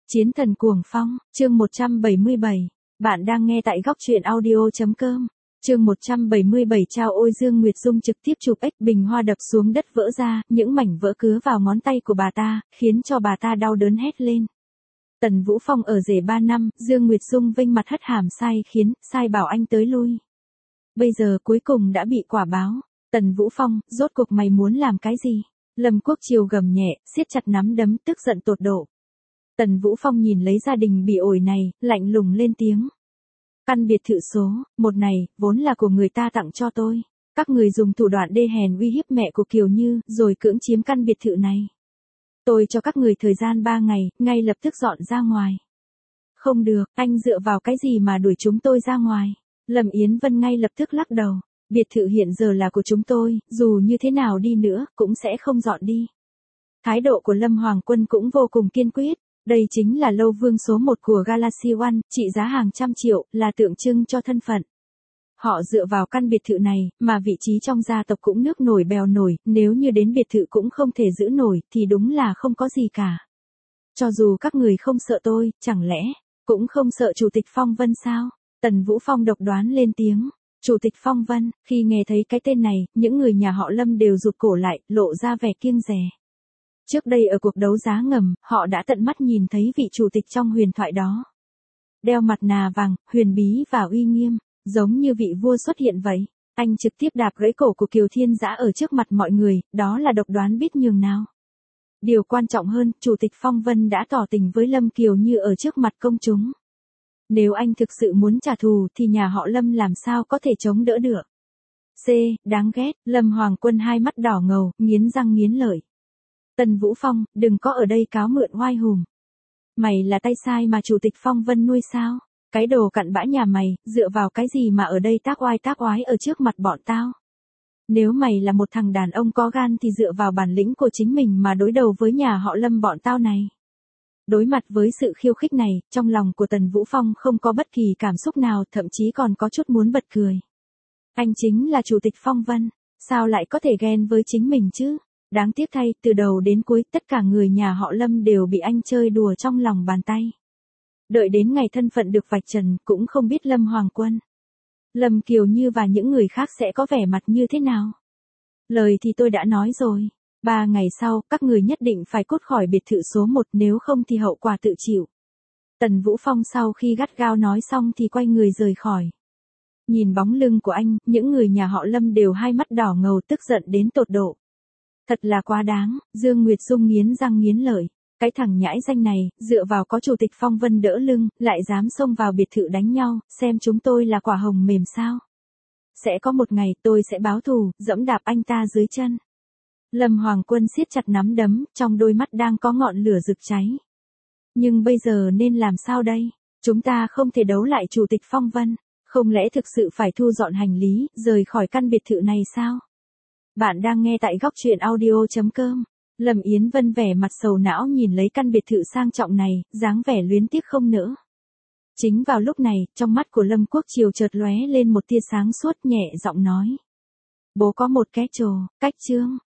Chiến thần cuồng phong, chương 177. Bạn đang nghe tại góc truyện audio.com. Chương 177 Chao ôi Dương Nguyệt Dung trực tiếp chụp ếch bình hoa đập xuống đất vỡ ra, những mảnh vỡ cứa vào ngón tay của bà ta, khiến cho bà ta đau đớn hét lên. Tần Vũ Phong ở rể 3 năm, Dương Nguyệt Dung vênh mặt hất hàm sai khiến, sai bảo anh tới lui. Bây giờ cuối cùng đã bị quả báo. Tần Vũ Phong, rốt cuộc mày muốn làm cái gì? Lâm Quốc Triều gầm nhẹ, siết chặt nắm đấm tức giận tột độ. Tần Vũ Phong nhìn lấy gia đình bị ổi này, lạnh lùng lên tiếng. Căn biệt thự số 1 này, vốn là của người ta tặng cho tôi. Các người dùng thủ đoạn đê hèn uy hiếp mẹ của Kiều Như, rồi cưỡng chiếm căn biệt thự này. Tôi cho các người thời gian 3 ngày, ngay lập tức dọn ra ngoài. Không được, anh dựa vào cái gì mà đuổi chúng tôi ra ngoài? Lâm Yến Vân ngay lập tức lắc đầu. Biệt thự hiện giờ là của chúng tôi, dù như thế nào đi nữa, cũng sẽ không dọn đi. Thái độ của Lâm Hoàng Quân cũng vô cùng kiên quyết. Đây chính là lâu vương số 1 của Galaxy One, trị giá hàng trăm triệu, là tượng trưng cho thân phận. Họ dựa vào căn biệt thự này, mà vị trí trong gia tộc cũng nước nổi bèo nổi, nếu như đến biệt thự cũng không thể giữ nổi, thì đúng là không có gì cả. Cho dù các người không sợ tôi, chẳng lẽ, cũng không sợ Chủ tịch Phong Vân sao? Tần Vũ Phong độc đoán lên tiếng. Chủ tịch Phong Vân, khi nghe thấy cái tên này, những người nhà họ Lâm đều rụt cổ lại, lộ ra vẻ kiêng dè. Trước đây ở cuộc đấu giá ngầm, họ đã tận mắt nhìn thấy vị chủ tịch trong huyền thoại đó. Đeo mặt nạ vàng, huyền bí và uy nghiêm, giống như vị vua xuất hiện vậy. Anh trực tiếp đạp gãy cổ của Kiều Thiên Dã ở trước mặt mọi người, đó là độc đoán biết nhường nào. Điều quan trọng hơn, Chủ tịch Phong Vân đã tỏ tình với Lâm Kiều Như ở trước mặt công chúng. Nếu anh thực sự muốn trả thù thì nhà họ Lâm làm sao có thể chống đỡ được. Đáng ghét, Lâm Hoàng Quân hai mắt đỏ ngầu, nghiến răng nghiến lợi. Tần Vũ Phong, đừng có ở đây cáo mượn oai hùm. Mày là tay sai mà Chủ tịch Phong Vân nuôi sao? Cái đồ cặn bã nhà mày, dựa vào cái gì mà ở đây tác oái ở trước mặt bọn tao? Nếu mày là một thằng đàn ông có gan thì dựa vào bản lĩnh của chính mình mà đối đầu với nhà họ Lâm bọn tao này. Đối mặt với sự khiêu khích này, trong lòng của Tần Vũ Phong không có bất kỳ cảm xúc nào, thậm chí còn có chút muốn bật cười. Anh chính là Chủ tịch Phong Vân, sao lại có thể ghen với chính mình chứ? Đáng tiếc thay, từ đầu đến cuối, tất cả người nhà họ Lâm đều bị anh chơi đùa trong lòng bàn tay. Đợi đến ngày thân phận được vạch trần, cũng không biết Lâm Hoàng Quân, Lâm Kiều Như và những người khác sẽ có vẻ mặt như thế nào. Lời thì tôi đã nói rồi. 3 ngày sau, các người nhất định phải cút khỏi biệt thự số 1, nếu không thì hậu quả tự chịu. Tần Vũ Phong sau khi gắt gao nói xong thì quay người rời khỏi. Nhìn bóng lưng của anh, những người nhà họ Lâm đều hai mắt đỏ ngầu tức giận đến tột độ. Thật là quá đáng, Dương Nguyệt Dung nghiến răng nghiến lợi. Cái thằng nhãi danh này, dựa vào có Chủ tịch Phong Vân đỡ lưng, lại dám xông vào biệt thự đánh nhau, xem chúng tôi là quả hồng mềm sao. Sẽ có một ngày tôi sẽ báo thù, dẫm đạp anh ta dưới chân. Lâm Hoàng Quân siết chặt nắm đấm, trong đôi mắt đang có ngọn lửa rực cháy. Nhưng bây giờ nên làm sao đây? Chúng ta không thể đấu lại Chủ tịch Phong Vân, không lẽ thực sự phải thu dọn hành lý, rời khỏi căn biệt thự này sao? Bạn đang nghe tại góc truyện audio.com. Lâm Yến Vân vẻ mặt sầu não nhìn lấy căn biệt thự sang trọng này, dáng vẻ luyến tiếc không nỡ. Chính vào lúc này, trong mắt của Lâm Quốc Triều chợt lóe lên một tia sáng suốt, nhẹ giọng nói. Bố có một cái trồ, cách chương.